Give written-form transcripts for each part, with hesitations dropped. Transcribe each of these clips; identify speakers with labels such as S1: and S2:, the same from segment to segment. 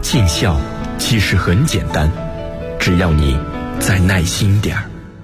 S1: 尽孝其实很简单，只要你再耐心点儿。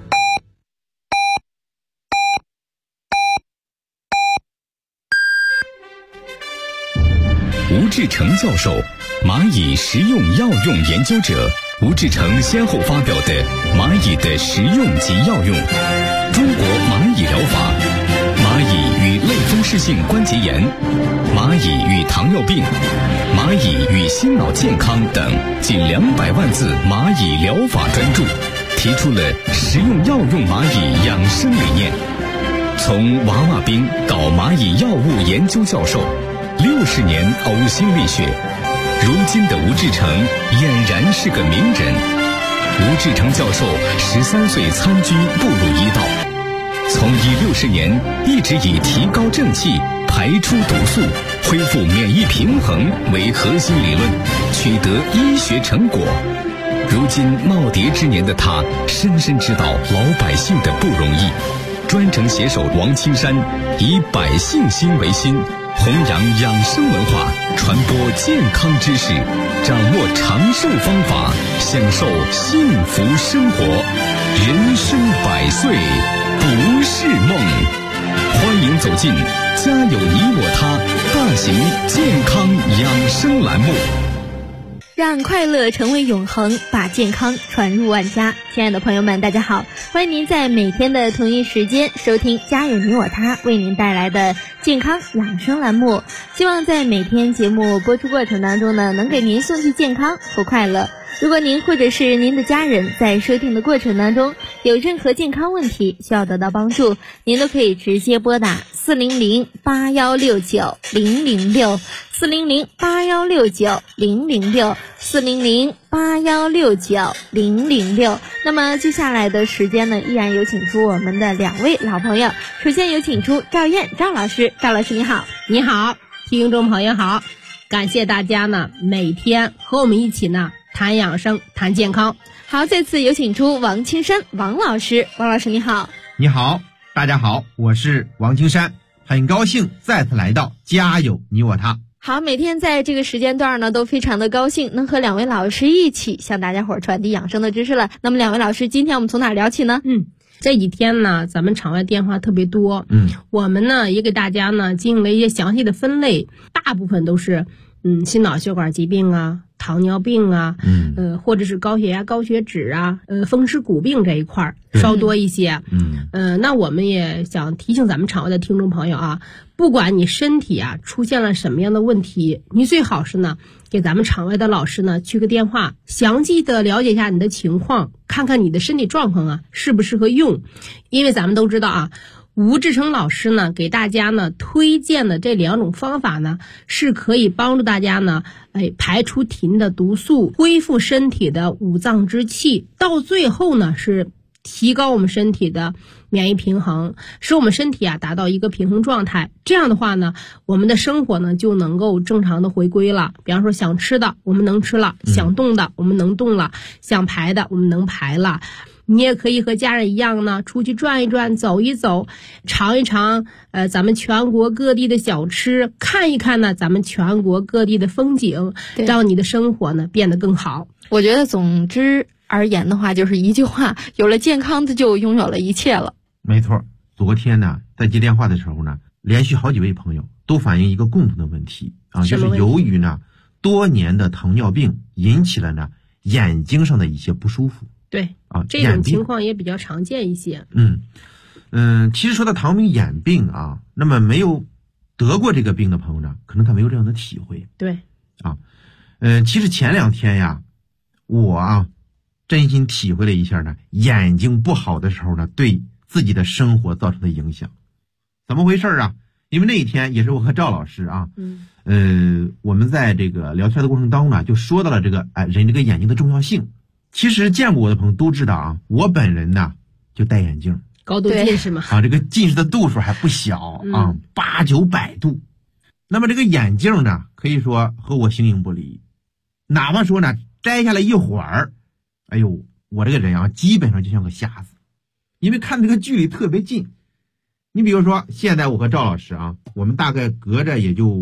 S2: 吴志成教授，蚂蚁食用药用研究者。吴志成先后发表的《蚂蚁的食用及药用》、《中国蚂蚁疗法》、《蚂蚁与类风湿性关节炎》、《蚂蚁与糖尿病》、《蚂蚁与心脑健康》等近200万字蚂蚁疗法专著，提出了食用药用蚂蚁养生理念。从娃娃兵到蚂蚁药物研究教授，60年呕心沥血，如今的吴志成俨然是个名人。吴志成教授13岁参军步入医道，从医60年一直以提高正气、排出毒素、恢复免疫平衡为核心理论，取得医学成果。如今耄耋之年的他，深深知道老百姓的不容易。专程携手王青山，以百姓心为心，弘扬养生文化，传播健康知识，掌握长寿方法，享受幸福生活。人生100岁不是梦。欢迎走进家有你我他大型健康养生栏目，
S3: 让快乐成为永恒，把健康传入万家。亲爱的朋友们，大家好，欢迎您在每天的同一时间收听家有你我他为您带来的健康养生栏目。希望在每天节目播出过程当中呢，能给您送去健康和快乐。如果您或者是您的家人在收听的过程当中有任何健康问题需要得到帮助，您都可以直接拨打400-8169-006 400-8169-006 400-8169-006。那么接下来的时间呢，依然有请出我们的2位老朋友。首先有请出赵燕赵老师。赵老师你好。
S4: 你好，听众朋友好，感谢大家呢每天和我们一起呢谈养生谈健康。
S3: 好，再次有请出王青山王老师。王老师你好。
S5: 你好，大家好，我是王青山，很高兴再次来到家有你我他。
S3: 好，每天在这个时间段呢都非常的高兴能和2位老师一起向大家伙传递养生的知识了。那么2位老师，今天我们从哪聊起呢？
S4: 这几天呢咱们场外电话特别多，我们呢也给大家呢进行了一些详细的分类，大部分都是心脑血管疾病啊，糖尿病啊，或者是高血压、高血脂啊，风湿骨病这一块稍多一些。那我们也想提醒咱们场外的听众朋友啊，不管你身体啊出现了什么样的问题，你最好是呢给咱们场外的老师呢去个电话，详细的了解一下你的情况，看看你的身体状况啊适不适合用。因为咱们都知道啊，吴志成老师呢给大家呢推荐的这2种方法呢，是可以帮助大家呢排出体内的毒素，恢复身体的五脏之气，到最后呢是提高我们身体的免疫平衡，使我们身体啊达到一个平衡状态。这样的话呢，我们的生活呢就能够正常的回归了。比方说想吃的我们能吃了，想动的我们能动了，想排的我们能排了。你也可以和家人一样呢，出去转一转，走一走，尝一尝咱们全国各地的小吃，看一看呢咱们全国各地的风景，让你的生活呢变得更好。
S3: 我觉得总之而言的话，就是一句话，有了健康的就拥有了一切了。
S5: 没错，昨天呢在接电话的时候呢，连续好几位朋友都反映一个共同的问题啊，就是由于呢多年的糖尿病引起了呢眼睛上的一些不舒服。
S4: 对啊，这种情况也比较常见一些。
S5: 其实说到糖尿病眼病啊，那么没有得过这个病的朋友呢，可能他没有这样的体会。
S4: 对
S5: 啊，其实前2天呀，我啊真心体会了一下呢，眼睛不好的时候呢，对自己的生活造成的影响。怎么回事啊？因为那一天也是我和赵老师啊，我们在这个聊天的过程当中呢，就说到了这个人这个眼睛的重要性。其实见过我的朋友都知道啊，我本人呢就戴眼镜，
S4: 高度近视嘛，
S5: 这个近视的度数还不小啊，800-900度。那么这个眼镜呢，可以说和我形影不离，哪怕说呢摘下来一会儿，哎呦，我这个人啊基本上就像个瞎子，因为看这个距离特别近。你比如说现在我和赵老师啊，我们大概隔着也就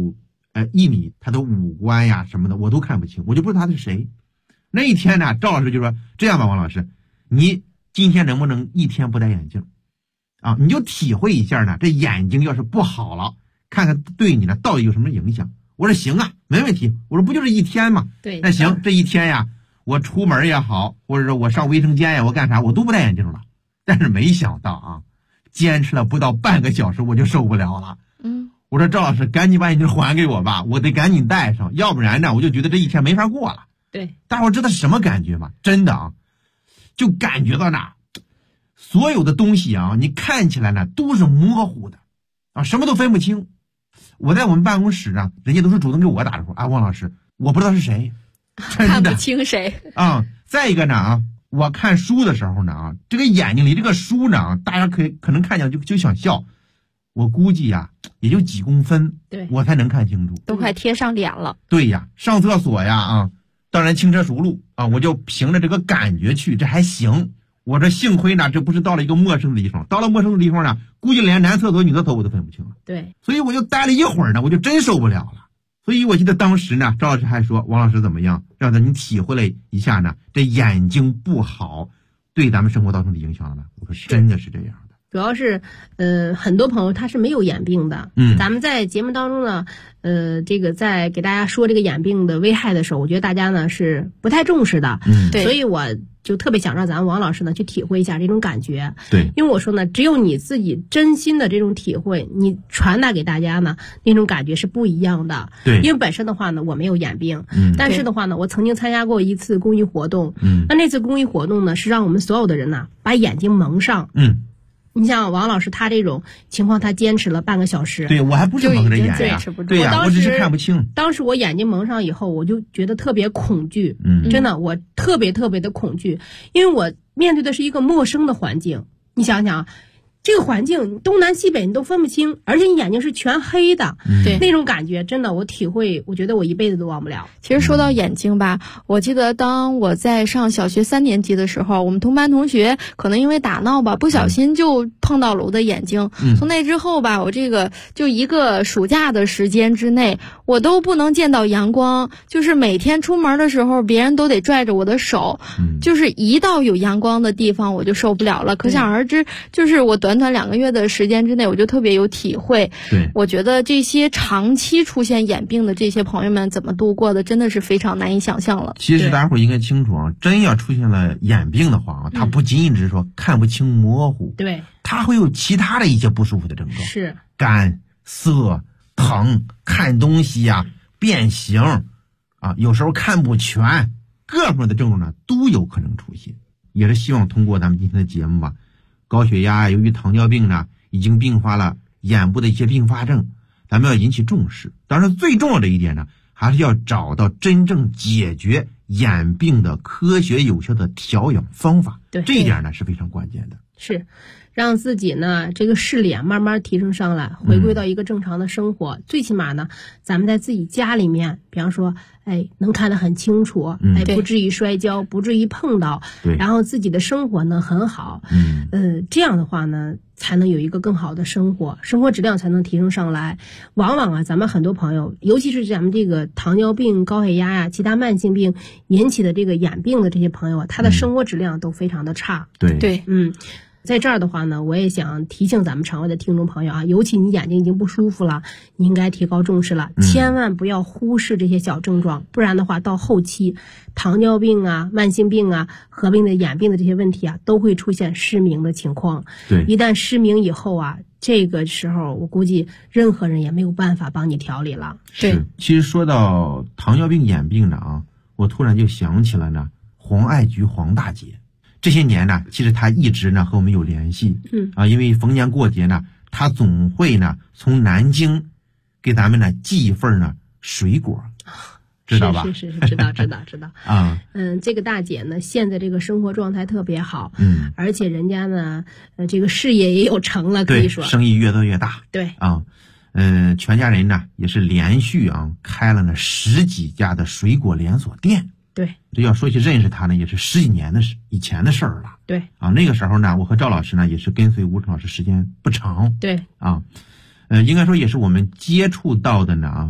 S5: 1米，他的五官呀什么的我都看不清，我就不知道他是谁。那一天呢，赵老师就说这样吧，王老师，你今天能不能1天不戴眼镜啊？你就体会一下呢，这眼睛要是不好了，看看对你呢到底有什么影响。我说行啊，没问题。我说不就是1天吗？
S4: 对，
S5: 那行，这1天呀，我出门也好，或者说我上卫生间呀，我干啥我都不戴眼镜了。但是没想到啊，坚持了不到半个小时我就受不了了。我说赵老师，赶紧把眼镜还给我吧，我得赶紧戴上，要不然呢我就觉得这1天没法过了。
S4: 对，
S5: 大伙知道是什么感觉吗？真的啊，就感觉到呢，所有的东西啊，你看起来呢都是模糊的啊，什么都分不清。我在我们办公室啊，人家都是主动给我打招呼啊，王老师，我不知道是谁，
S3: 看不清谁
S5: 啊。再一个呢啊，我看书的时候呢啊，这个眼睛里这个书呢，大家可能看见就想笑，我估计呀也就几公分，
S4: 对，
S5: 我才能看清楚，
S3: 都快贴上脸了。
S5: 对呀，上厕所呀啊，当然轻车熟路啊，我就凭着这个感觉去，这还行。我这幸亏呢，这不是到了一个陌生的地方，到了陌生的地方呢，估计连男厕所女厕所我都分不清了。
S4: 对，
S5: 所以我就待了一会儿呢，我就真受不了了。所以我记得当时呢，赵老师还说，王老师怎么样，让你体会了一下呢，这眼睛不好对咱们生活造成的影响了吗？我说真的是这样的。
S4: 主要是很多朋友他是没有眼病的。咱们在节目当中呢，这个在给大家说这个眼病的危害的时候，我觉得大家呢是不太重视的。
S3: 对，
S4: 所以我就特别想让咱们王老师呢去体会一下这种感觉。
S5: 对，
S4: 因为我说呢，只有你自己真心的这种体会，你传达给大家呢，那种感觉是不一样的。
S5: 对，
S4: 因为本身的话呢，我没有眼病，但是的话呢，我曾经参加过一次公益活动。那次公益活动呢，是让我们所有的人呢把眼睛蒙上。你像王老师他这种情况，他坚持了半个小时。
S5: 对，我还不是蒙着眼呀，对呀，我只是看不清。
S4: 当时我眼睛蒙上以后，我就觉得特别恐惧。真的，我特别的恐惧，因为我面对的是一个陌生的环境。你想想，这个环境东南西北你都分不清，而且你眼睛是全黑的。
S3: 对，
S4: 那种感觉真的我体会，我觉得我一辈子都忘不了。
S3: 其实说到眼睛吧，我记得当我在上小学3年级的时候，我们同班同学可能因为打闹吧，不小心就碰到了我的眼睛。从那之后吧，我这个就一个暑假的时间之内，我都不能见到阳光，就是每天出门的时候，别人都得拽着我的手，就是一到有阳光的地方我就受不了了。可想而知，就是我短2个月的时间之内，我就特别有体会。
S5: 对，
S3: 我觉得这些长期出现眼病的这些朋友们怎么度过的，真的是非常难以想象了。
S5: 其实大家伙应该清楚啊，真要出现了眼病的话啊，它不仅仅只是说看不清模糊，
S4: 对，
S5: 它会有其他的一些不舒服的症状，
S4: 是
S5: 干涩、疼、看东西呀、变形啊，有时候看不全，各方面的症状呢都有可能出现。也是希望通过咱们今天的节目吧，高血压由于糖尿病呢已经并发了眼部的一些并发症，咱们要引起重视。当然最重要的一点呢，还是要找到真正解决眼病的科学有效的调养方法。
S4: 对，
S5: 这一点呢是非常关键的。
S4: 是让自己呢这个视力慢慢提升上来，回归到一个正常的生活。最起码呢，咱们在自己家里面，比方说，能看得很清楚，不至于摔跤，不至于碰到，然后自己的生活呢很好，这样的话呢，才能有一个更好的生活，生活质量才能提升上来。往往啊，咱们很多朋友，尤其是咱们这个糖尿病、高血压呀、其他慢性病引起的这个眼病的这些朋友啊，他的生活质量都非常的差。
S5: 对，
S4: 在这儿的话呢，我也想提醒咱们场外的听众朋友啊，尤其你眼睛已经不舒服了，你应该提高重视了，千万不要忽视这些小症状，不然的话，到后期糖尿病啊、慢性病啊、合并的眼病的这些问题啊，都会出现失明的情况。
S5: 对，
S4: 一旦失明以后啊，这个时候我估计任何人也没有办法帮你调理了。
S5: 对，其实说到糖尿病眼病呢啊，我突然就想起了呢黄爱菊黄大姐。这些年呢，其实他一直呢和我们有联系，因为逢年过节呢，他总会呢从南京给咱们呢寄一份呢水果，知道吧？
S4: 是，知道
S5: 啊。
S4: 这个大姐呢，现在这个生活状态特别好，而且人家呢，这个事业也有成了，可以说
S5: 生意越做越大。
S4: 对
S5: 啊，全家人呢也是连续啊开了呢10几家的水果连锁店。
S4: 对，
S5: 这要说起认识他呢，也是10几年的以前的事儿了。
S4: 对
S5: 啊，那个时候呢，我和赵老师呢也是跟随吴成老师时间不长。
S4: 对
S5: 啊，应该说也是我们接触到的呢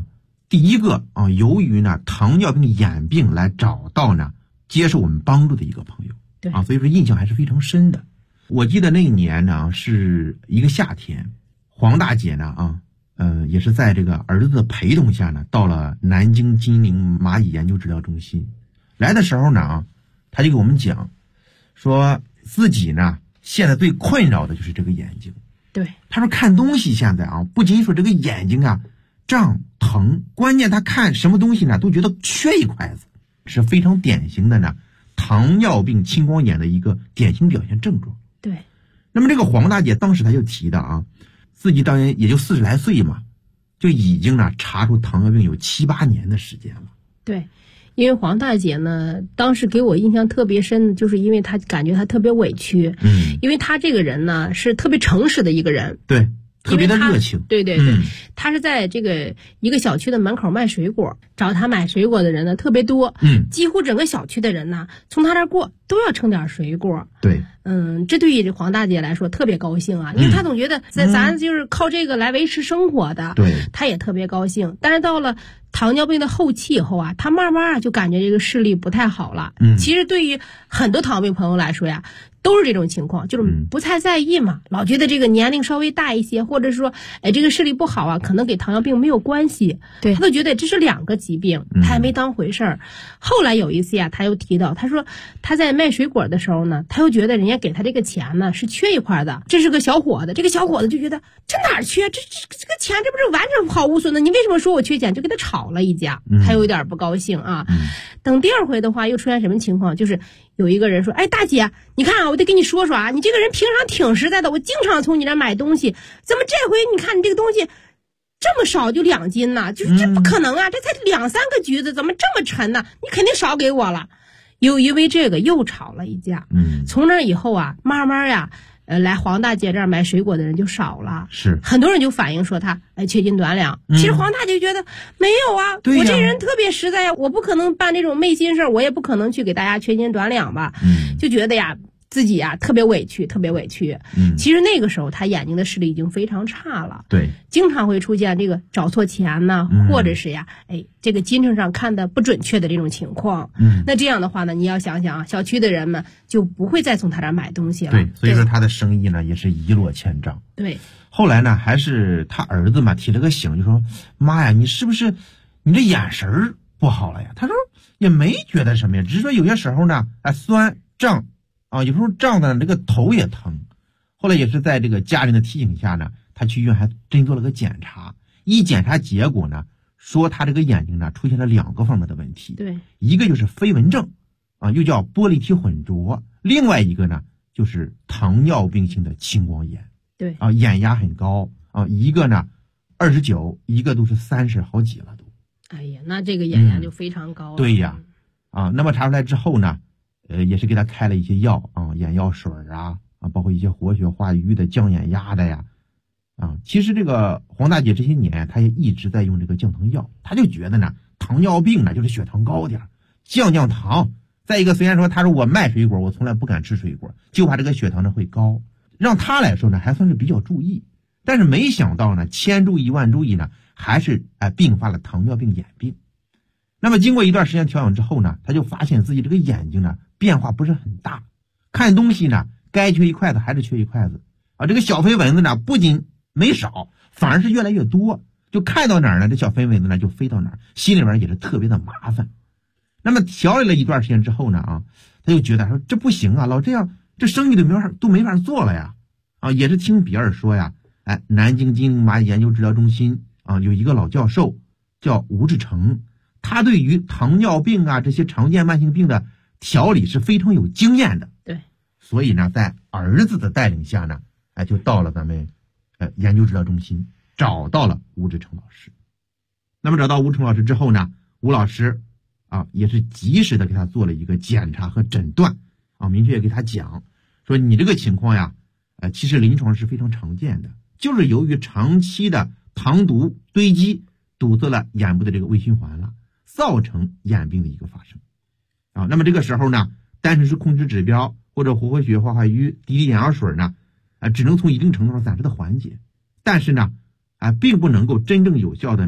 S5: 第一个啊，由于呢糖尿病眼病来找到呢接受我们帮助的一个朋友，
S4: 对
S5: 啊，所以说印象还是非常深的。我记得那一年呢是一个夏天，黄大姐呢也是在这个儿子的陪同下呢，到了南京金陵蚂蚁研究治疗中心。来的时候呢她就给我们讲说自己呢现在最困扰的就是这个眼睛。
S4: 对，
S5: 他说看东西现在不仅说这个眼睛胀疼，关键他看什么东西呢都觉得缺一块子，是非常典型的呢糖尿病青光眼的一个典型表现症状。
S4: 对，
S5: 那么这个黄大姐当时她就提的自己当然也就40来岁嘛，就已经呢查出糖尿病有7、8年的时间了。
S4: 对，因为黄大姐呢当时给我印象特别深，就是因为她感觉她特别委屈，因为她这个人呢是特别诚实的一个人。
S5: 对，特别的热情。
S4: 对，他是在这个一个小区的门口卖水果，找他买水果的人呢特别多，几乎整个小区的人呢从他这儿过都要称点水果。
S5: 对，
S4: 这对于这黄大姐来说特别高兴啊，因为她总觉得咱就是靠这个来维持生活的，
S5: 对，
S4: 她也特别高兴。但是到了糖尿病的后期以后她慢慢就感觉这个视力不太好了。其实对于很多糖尿病朋友来说呀，都是这种情况，就是不太在意嘛，老觉得这个年龄稍微大一些，或者说这个视力不好可能给糖尿病没有关系，
S3: 对，
S4: 他都觉得这是2个疾病，他也没当回事儿。后来有一次他又提到，他说他在卖水果的时候呢，他又觉得人家给他这个钱呢是缺一块的。这是个小伙子，这个小伙子就觉得这哪儿缺，这个钱这不是完全好无损的，你为什么说我缺钱？就跟他吵了一架，他有点不高兴啊。等第2回的话又出现什么情况，就是有一个人说，大姐你看我得跟你说说你这个人平常挺实在的，我经常从你这买东西，怎么这回你看你这个东西这么少就2斤呢？就是这不可能这才2、3个橘子怎么这么沉呢？你肯定少给我了。又因为这个又吵了一架。从那以后慢慢来黄大姐这儿买水果的人就少了，
S5: 是
S4: 很多人就反映说他缺斤短两。其实黄大姐觉得没有我这人特别实在我不可能办这种昧心事，我也不可能去给大家缺斤短两吧。就觉得自己特别委屈，特别委屈。其实那个时候他眼睛的视力已经非常差了，
S5: 对，
S4: 经常会出现这个找错钱呢，或者是这个金秤上看的不准确的这种情况。那这样的话呢，你要想想小区的人们就不会再从他这儿买东西了。
S5: 对，所以说他的生意呢也是一落千丈。
S4: 对，
S5: 后来呢还是他儿子嘛提了个醒，就说妈呀，你是不是你这眼神不好了呀？他说也没觉得什么呀，只是说有些时候呢酸胀有时候胀的这个头也疼。后来也是在这个家人的提醒下呢，他去医院还真做了个检查，一检查结果呢说他这个眼睛呢出现了2个方面的问题。
S4: 对，一
S5: 个就是飞蚊症又叫玻璃体混浊，另外一个呢就是糖尿病性的青光眼。
S4: 对
S5: 眼压很高一个呢29，一个都是30好几了都。
S4: 哎呀，那这个眼压就非常高了。
S5: 对呀那么查出来之后呢也是给他开了一些药眼药水包括一些活血化瘀的、降眼压的呀其实这个黄大姐这些年她也一直在用这个降糖药，她就觉得呢糖尿病呢就是血糖高点，降糖。再一个，虽然说她说我卖水果，我从来不敢吃水果，就怕这个血糖呢会高，让她来说呢还算是比较注意。但是没想到呢千注意万注意呢还是并发了糖尿病眼病。那么经过一段时间调养之后呢，她就发现自己这个眼睛呢变化不是很大，看东西呢该缺一筷子还是缺一筷子这个小飞蚊子呢不仅没少，反而是越来越多，就看到哪儿呢这小飞蚊子呢就飞到哪儿，心里边也是特别的麻烦。那么调理了一段时间之后呢他就觉得说这不行老这样这生意都没法做了呀也是听比尔说呀南京金陵蚂蚁研究治疗中心有一个老教授叫吴志成，他对于糖尿病这些常见慢性病的调理是非常有经验的。
S4: 对，
S5: 所以呢在儿子的带领下呢就到了咱们研究治疗中心，找到了吴志成老师。那么找到吴志成老师之后呢，吴老师也是及时的给他做了一个检查和诊断明确给他讲说你这个情况呀其实临床是非常常见的，就是由于长期的糖毒堆积堵塞了眼部的这个微循环了，造成眼病的一个发生那么这个时候呢，单纯是控制指标或者活血化瘀滴眼药水呢只能从一定程度上暂时的缓解，但是呢并不能够真正有效的呢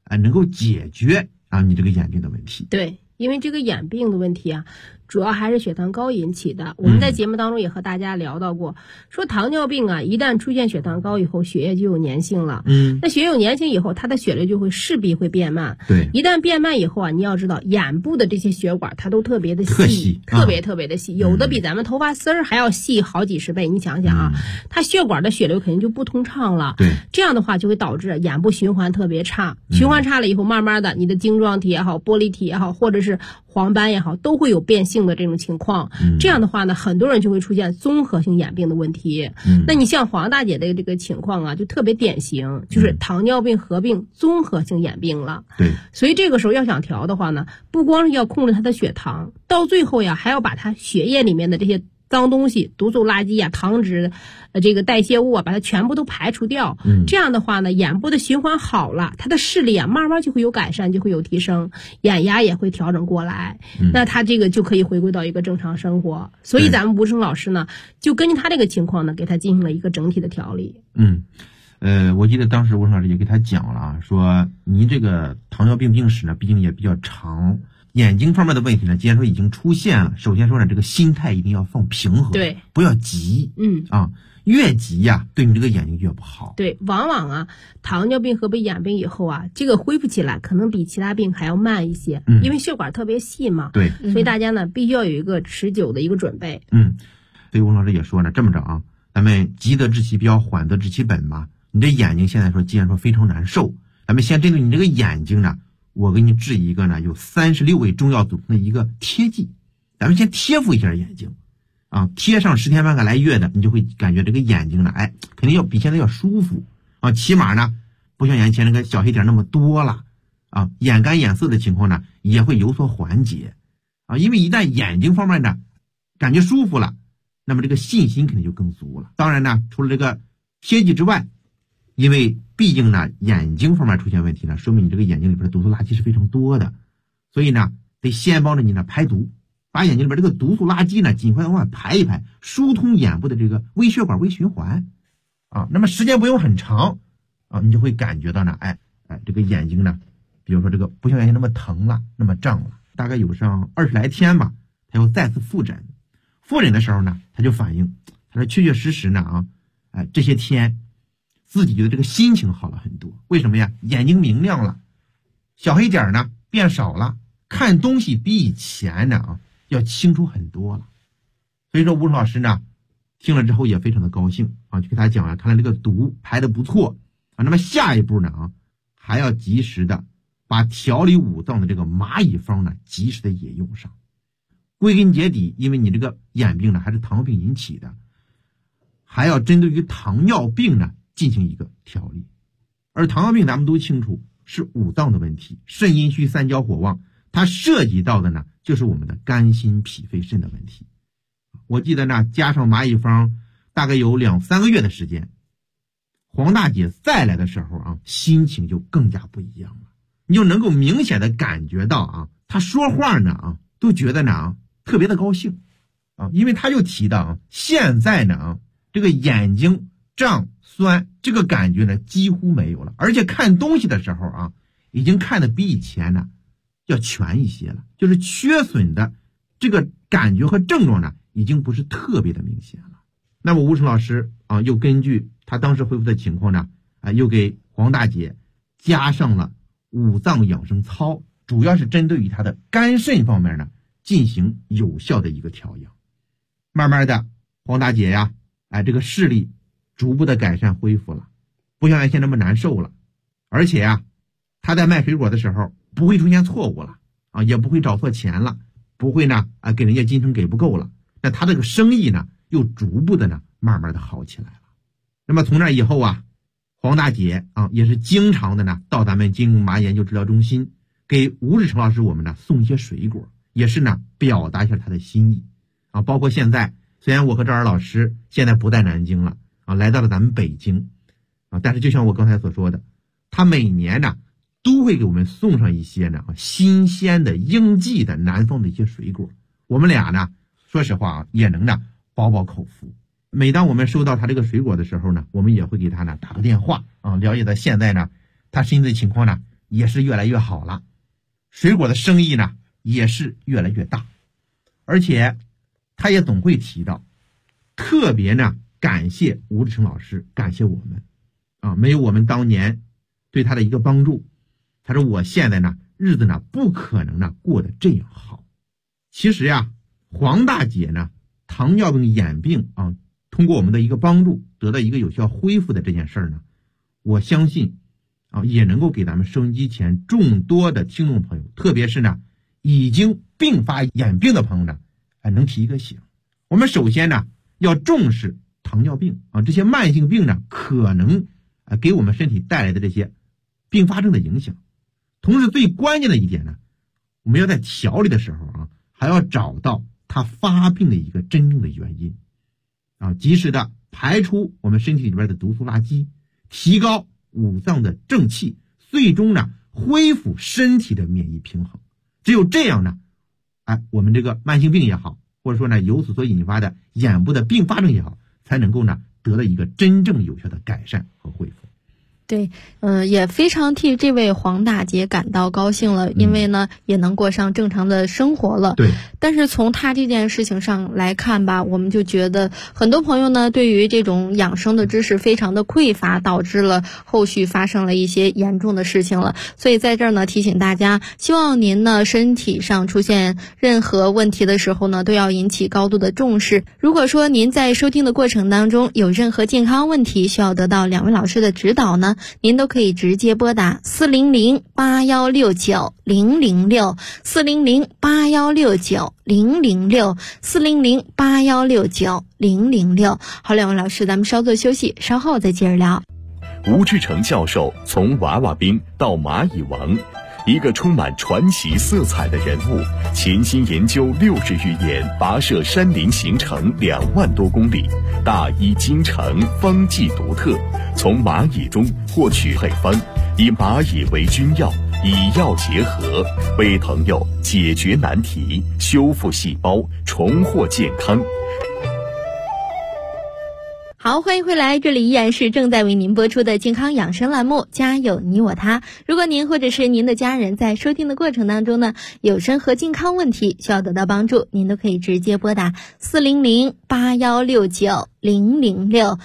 S5: 能够解决你这个眼病的问题。
S4: 对，因为这个眼病的问题啊，主要还是血糖高引起的。我们在节目当中也和大家聊到过，说糖尿病啊，一旦出现血糖高以后，血液就有粘性了。那血液有粘性以后，它的血流就会势必会变慢。
S5: 对，
S4: 一旦变慢以后啊，你要知道眼部的这些血管它都特别的细，特别的细，有的比咱们头发丝儿还要细好几十倍。你想想啊，它血管的血流肯定就不通畅了。
S5: 对，
S4: 这样的话就会导致眼部循环特别差，循环差了以后，慢慢的你的晶状体也好，玻璃体也好，或者是黄斑也好，都会有变性的这种情况。这样的话呢，很多人就会出现综合性眼病的问题。那你像黄大姐的这个情况啊，就特别典型，就是糖尿病合并综合性眼病了。
S5: 对，
S4: 所以这个时候要想调的话呢，不光是要控制她的血糖，到最后呀，还要把她血液里面的这些脏东西、毒素垃圾啊、糖脂、这个代谢物啊，把它全部都排除掉。这样的话呢，眼部的循环好了，它的视力啊慢慢就会有改善，就会有提升，眼压也会调整过来。那它这个就可以回归到一个正常生活。所以咱们吴声老师呢，就根据他这个情况呢，给他进行了一个整体的调理。
S5: 我记得当时吴声老师也给他讲了啊，说您这个糖尿病病史呢，毕竟也比较长。眼睛方面的问题呢，既然说已经出现了，首先说呢，这个心态一定要放平和，
S4: 对，
S5: 不要急，越急呀，对你这个眼睛越不好。
S4: 对，往往啊，糖尿病合并眼病以后啊，这个恢复起来可能比其他病还要慢一些，因为血管特别细嘛。
S5: 对，
S4: 所以大家呢，必须要有一个持久的一个准备。
S5: 所以吴老师也说呢，这么着啊，咱们急得治其标，缓得治其本嘛。你这眼睛现在说，既然说非常难受，咱们先针对你这个眼睛呢，我给你治一个呢，有36味中药组成的一个贴剂，咱们先贴敷一下眼睛，贴上10天半个来月的，你就会感觉这个眼睛呢，肯定要比现在要舒服起码呢，不像眼前那个小黑点那么多了眼干眼涩的情况呢，也会有所缓解因为一旦眼睛方面呢感觉舒服了，那么这个信心肯定就更足了。当然呢，除了这个贴剂之外，因为毕竟呢，眼睛方面出现问题呢，说明你这个眼睛里边的毒素垃圾是非常多的，所以呢，得先帮着你呢排毒，把眼睛里边这个毒素垃圾呢尽快的往外排一排，疏通眼部的这个微血管微循环那么时间不用很长你就会感觉到呢，这个眼睛呢，比如说这个不像原先那么疼了，那么胀了，大概有上20来天吧，他又再次复诊。复诊的时候呢，他就反映，他说确确实实呢这些天自己觉得这个心情好了很多。为什么呀？眼睛明亮了，小黑点呢变少了，看东西比以前呢要清楚很多了。所以说吴声老师呢听了之后也非常的高兴就给他讲看来这个毒排的不错那么下一步呢还要及时的把调理五脏的这个蚂蚁方呢及时的也用上。归根结底，因为你这个眼病呢还是糖尿病引起的，还要针对于糖尿病呢进行一个调理。而糖尿病咱们都清楚是五脏的问题，肾阴虚三焦火旺，它涉及到的呢就是我们的肝心脾肺肾的问题。我记得呢加上蚂蚁方大概有2-3个月的时间，黄大姐再来的时候心情就更加不一样了。你就能够明显的感觉到她说话呢都觉得呢特别的高兴因为她就提到现在呢这个眼睛胀酸这个感觉呢几乎没有了，而且看东西的时候已经看得比以前呢要全一些了，就是缺损的这个感觉和症状呢已经不是特别的明显了。那么吴声老师又根据他当时恢复的情况呢又给黄大姐加上了五脏养生操，主要是针对于他的肝肾方面呢进行有效的一个调养。慢慢的黄大姐呀这个视力逐步的改善恢复了，不像原先那么难受了，而且他在卖水果的时候不会出现错误了也不会找错钱了，不会呢给人家金城给不够了，那他这个生意呢又逐步的呢慢慢的好起来了。那么从那以后黄大姐也是经常的呢到咱们金融麻研究治疗中心给吴志成老师我们呢送一些水果，也是呢表达一下他的心意包括现在虽然我和赵尔老师现在不在南京了来到了咱们北京但是就像我刚才所说的，他每年呢都会给我们送上一些呢新鲜的应季的南方的一些水果，我们俩呢说实话也能呢饱饱口福。每当我们收到他这个水果的时候呢，我们也会给他呢打个电话了解到现在呢他身体的情况呢也是越来越好了，水果的生意呢也是越来越大。而且他也总会提到，特别呢感谢吴志成老师，感谢我们啊，没有我们当年对他的一个帮助，他说我现在呢日子呢不可能呢过得这样好。其实呀，黄大姐呢糖尿病眼病啊，通过我们的一个帮助得到一个有效恢复的这件事呢，我相信啊也能够给咱们收音机前众多的听众朋友，特别是呢已经并发眼病的朋友呢，能提一个醒。我们首先呢要重视糖尿病啊，这些慢性病呢可能给我们身体带来的这些并发症的影响。同时最关键的一点呢，我们要在调理的时候啊，还要找到它发病的一个真正的原因啊，及时的排出我们身体里边的毒素垃圾，提高五脏的正气，最终呢恢复身体的免疫平衡。只有这样呢，我们这个慢性病也好，或者说呢由此所引发的眼部的并发症也好，才能够呢得到一个真正有效的改善和恢复。
S3: 对，也非常替这位黄大姐感到高兴了，因为呢也能过上正常的生活了。
S5: 对，
S3: 但是从她这件事情上来看吧，我们就觉得很多朋友呢对于这种养生的知识非常的匮乏，导致了后续发生了一些严重的事情了。所以在这儿呢提醒大家，希望您呢身体上出现任何问题的时候呢，都要引起高度的重视。如果说您在收听的过程当中有任何健康问题需要得到2位老师的指导呢，您都可以直接拨打400-8169-006 400-8169-006 400-8169-006。好，2位老师，咱们稍作休息，稍后再接着聊。
S2: 吴志成教授从娃娃兵到蚂蚁王，一个充满传奇色彩的人物，潜心研究60余年，跋涉山林行程2万多公里，大医精诚，方剂独特，从蚂蚁中获取配方，以蚂蚁为君药，以药结合，为朋友解决难题，修复细胞，重获健康。
S3: 好，欢迎回来，这里依然是正在为您播出的健康养生栏目，家有你我他。如果您或者是您的家人在收听的过程当中呢，有任何健康问题需要得到帮助，您都可以直接拨打400-8169-006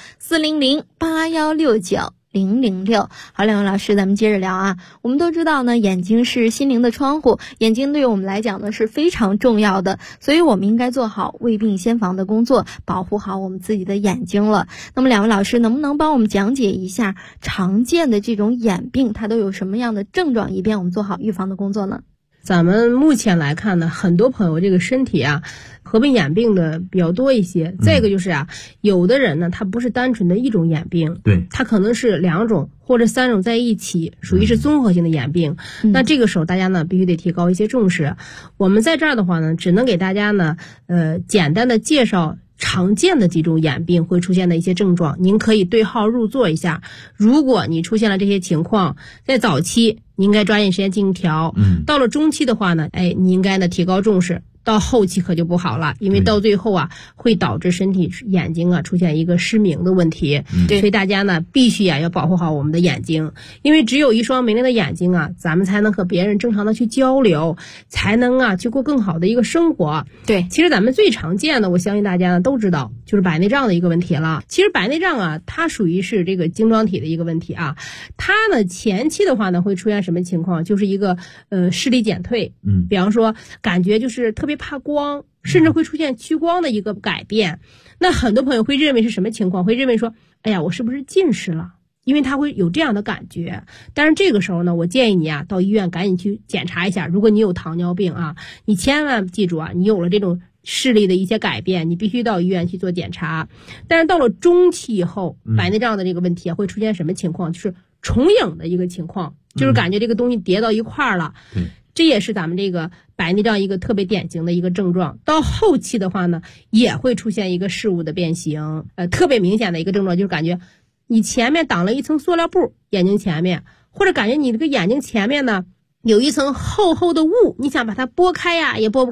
S3: 400-8169-006。好，2位老师，咱们接着聊啊。我们都知道呢，眼睛是心灵的窗户，眼睛对于我们来讲呢是非常重要的，所以我们应该做好未病先防的工作，保护好我们自己的眼睛了。那么2位老师能不能帮我们讲解一下常见的这种眼病它都有什么样的症状，以便我们做好预防的工作呢？
S4: 咱们目前来看呢，很多朋友这个身体啊合并眼病的比较多一些。再一个就是有的人呢他不是单纯的一种眼病，
S5: 对，
S4: 他可能是2种或者3种在一起，属于是综合性的眼病。那这个时候大家呢必须得提高一些重视。我们在这儿的话呢，只能给大家呢简单的介绍常见的几种眼病会出现的一些症状，您可以对号入座一下。如果你出现了这些情况，在早期你应该抓紧时间进行调，到了中期的话呢，你应该呢提高重视，到后期可就不好了，因为到最后会导致身体眼睛出现一个失明的问题。所以大家呢必须要保护好我们的眼睛，因为只有一双明亮的眼睛咱们才能和别人正常的去交流，才能去过更好的一个生活。
S3: 对，
S4: 其实咱们最常见的，我相信大家呢都知道，就是白内障的一个问题了。其实白内障它属于是这个晶状体的一个问题它呢前期的话呢会出现什么情况，就是一个视力减退，比方说感觉就是特别怕光，甚至会出现屈光的一个改变。那很多朋友会认为是什么情况，会认为说哎呀我是不是近视了，因为他会有这样的感觉。但是这个时候呢，我建议你到医院赶紧去检查一下。如果你有糖尿病你千万记住你有了这种视力的一些改变，你必须到医院去做检查。但是到了中期以后，白内障的这个问题会出现什么情况，就是重影的一个情况，就是感觉这个东西叠到一块儿了。这也是咱们这个白内障一个特别典型的一个症状。到后期的话呢，也会出现一个视物的变形，特别明显的一个症状就是感觉你前面挡了一层塑料布，眼睛前面，或者感觉你这个眼睛前面呢有一层厚厚的雾，你想把它拨开也拨不开。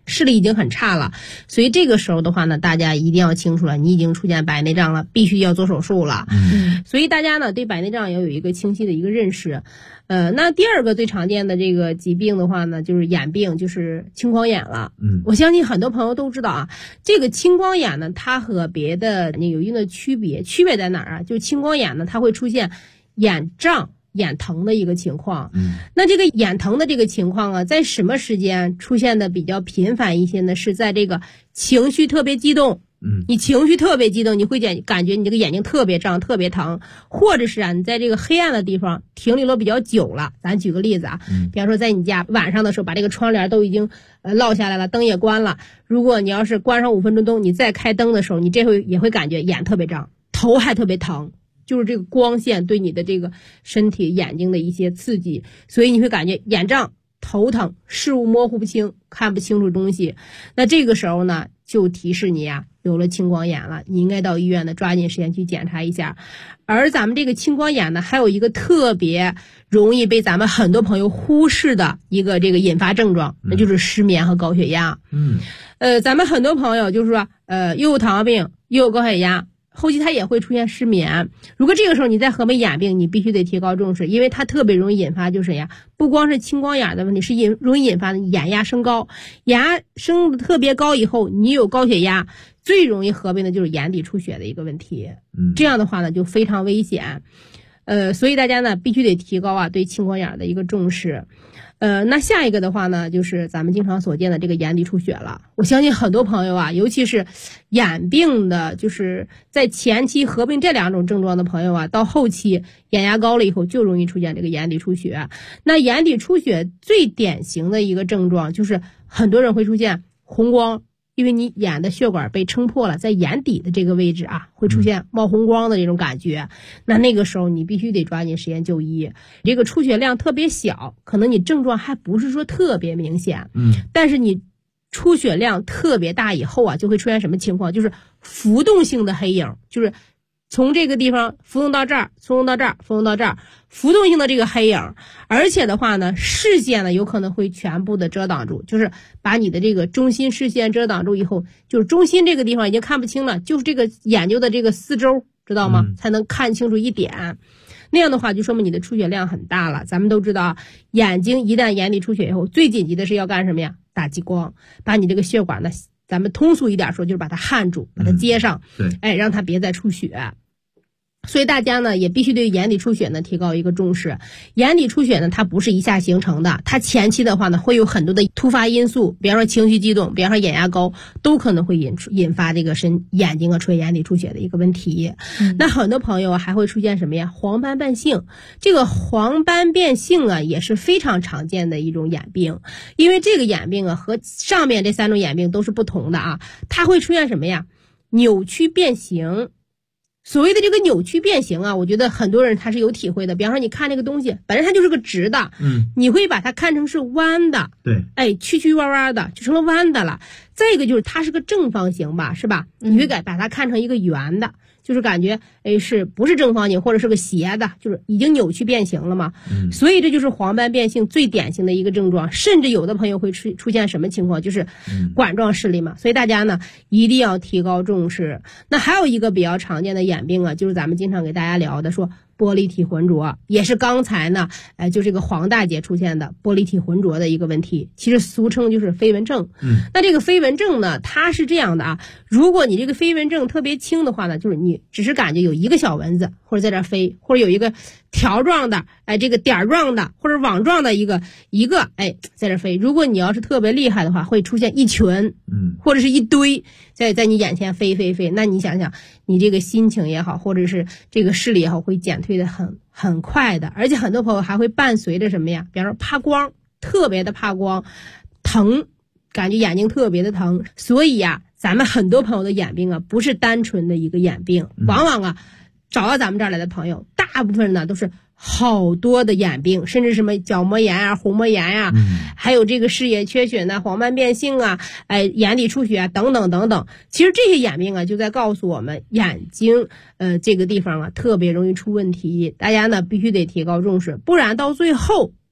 S4: 视力已经很差了。所以这个时候的话呢，大家一定要清楚了，你已经出现白内障了，必须要做手术了。所以大家呢对白内障要有一个清晰的一个认识。那第二个最常见的这个疾病的话呢，就是眼病，就是青光眼了。我相信很多朋友都知道啊，这个青光眼呢，它和别的有一定的区别在哪儿啊？就是青光眼呢，它会出现眼胀、眼疼的一个情况。那这个眼疼的这个情况啊，在什么时间出现的比较频繁一些呢？是在这个情绪特别激动。你情绪特别激动，你会感觉你这个眼睛特别胀、特别疼，或者是啊，你在这个黑暗的地方停留了比较久了。咱举个例子啊，比方说在你家晚上的时候，把这个窗帘都已经落下来了，灯也关了。如果你要是关上5分钟灯，你再开灯的时候，你这回也会感觉眼特别胀，头还特别疼，就是这个光线对你的这个身体眼睛的一些刺激，所以你会感觉眼胀、头疼，视物模糊不清，看不清楚东西。那这个时候呢，就提示你啊，有了青光眼了，你应该到医院呢抓紧时间去检查一下。而咱们这个青光眼呢，还有一个特别容易被咱们很多朋友忽视的一个这个引发症状，那就是失眠和高血压。咱们很多朋友就是说，又有糖尿病又有高血压，后期它也会出现失眠。如果这个时候你再合并眼病，你必须得提高重视，因为它特别容易引发就是呀，不光是青光眼的问题，是容易引发的眼压升高。眼压升的特别高以后，你有高血压，最容易合并的就是眼底出血的一个问题。这样的话呢就非常危险。所以大家呢必须得提高啊对青光眼的一个重视。那下一个的话呢，就是咱们经常所见的这个眼底出血了。我相信很多朋友啊，尤其是眼病的，就是在前期合并这两种症状的朋友啊，到后期眼压高了以后，就容易出现这个眼底出血。那眼底出血最典型的一个症状就是很多人会出现红光，因为你眼的血管被撑破了，在眼底的这个位置啊，会出现冒红光的这种感觉。那个时候你必须得抓紧时间就医。这个出血量特别小，可能你症状还不是说特别明显，但是你出血量特别大以后啊，就会出现什么情况？就是浮动性的黑影，就是从这个地方浮动到这儿，浮动到这儿，浮动到这儿，浮动性的这个黑影。而且的话呢，视线呢有可能会全部的遮挡住，就是把你的这个中心视线遮挡住以后，就是中心这个地方已经看不清了，就是这个眼睛的这个四周，知道吗？才能看清楚一点。那样的话就说明你的出血量很大了。咱们都知道，眼睛一旦眼底出血以后，最紧急的是要干什么呀？打激光，把你这个血管呢，咱们通俗一点说，就是把它焊住，把它接上，让它别再出血。所以大家呢也必须对眼底出血呢提高一个重视。眼底出血呢它不是一下形成的，它前期的话呢会有很多的突发因素，比方说情绪激动，比方说眼压高，都可能会引发这个眼睛啊出现眼底出血的一个问题。那很多朋友还会出现什么呀？黄斑变性。这个黄斑变性啊也是非常常见的一种眼病，因为这个眼病啊和上面这3种眼病都是不同的啊，它会出现什么呀？扭曲变形。所谓的这个扭曲变形啊，我觉得很多人他是有体会的。比方说你看这个东西本身它就是个直的，你会把它看成是弯的，对，曲曲弯弯的就成了弯的了。再一个就是它是个正方形吧，是吧？你会把它看成一个圆的，就是感觉是不是正方形或者是个斜的，就是已经扭曲变形了嘛。所以这就是黄斑变性最典型的一个症状。甚至有的朋友会出现什么情况，就是管状视力嘛。所以大家呢一定要提高重视。那还有一个比较常见的眼病啊，就是咱们经常给大家聊的说玻璃体浑浊，也是刚才呢就这个黄大姐出现的玻璃体浑浊的一个问题，其实俗称就是飞蚊症。那这个飞蚊症呢它是这样的啊，如果你这个飞蚊症特别轻的话呢，就是你只是感觉有一个小蚊子或者在这飞，或者有一个条状的这个点状的或者网状的一个在这飞。如果你要是特别厉害的话，会出现一群或者是一堆在你眼前飞，那你想想你这个心情也好，或者是这个视力也好，会减退的很快的。而且很多朋友还会伴随着什么呀？比方说怕光，特别的怕光，疼，感觉眼睛特别的疼。所以呀咱们很多朋友的眼病啊不是单纯的一个眼病，往往啊找到咱们这儿来的朋友大部分呢都是好多的眼病，甚至什么角膜炎啊、虹膜炎啊，还有这个视野缺血呢、黄斑变性啊、眼底出血啊等等等等。其实这些眼病啊就在告诉我们眼睛这个地方啊特别容易出问题，大家呢必须得提高重视，不然到最后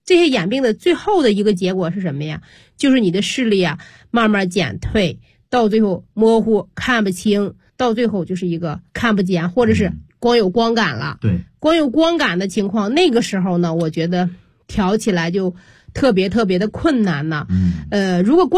S4: 这些眼病的最后的一个结果是什么呀？就是你的视力啊慢慢减退，到最后模糊看不清，到最后就是一个看不见，或者是光有光感了。
S5: 对，
S4: 光有光感的情况，那个时候呢，我觉得调起来就特别的困难呢。如果光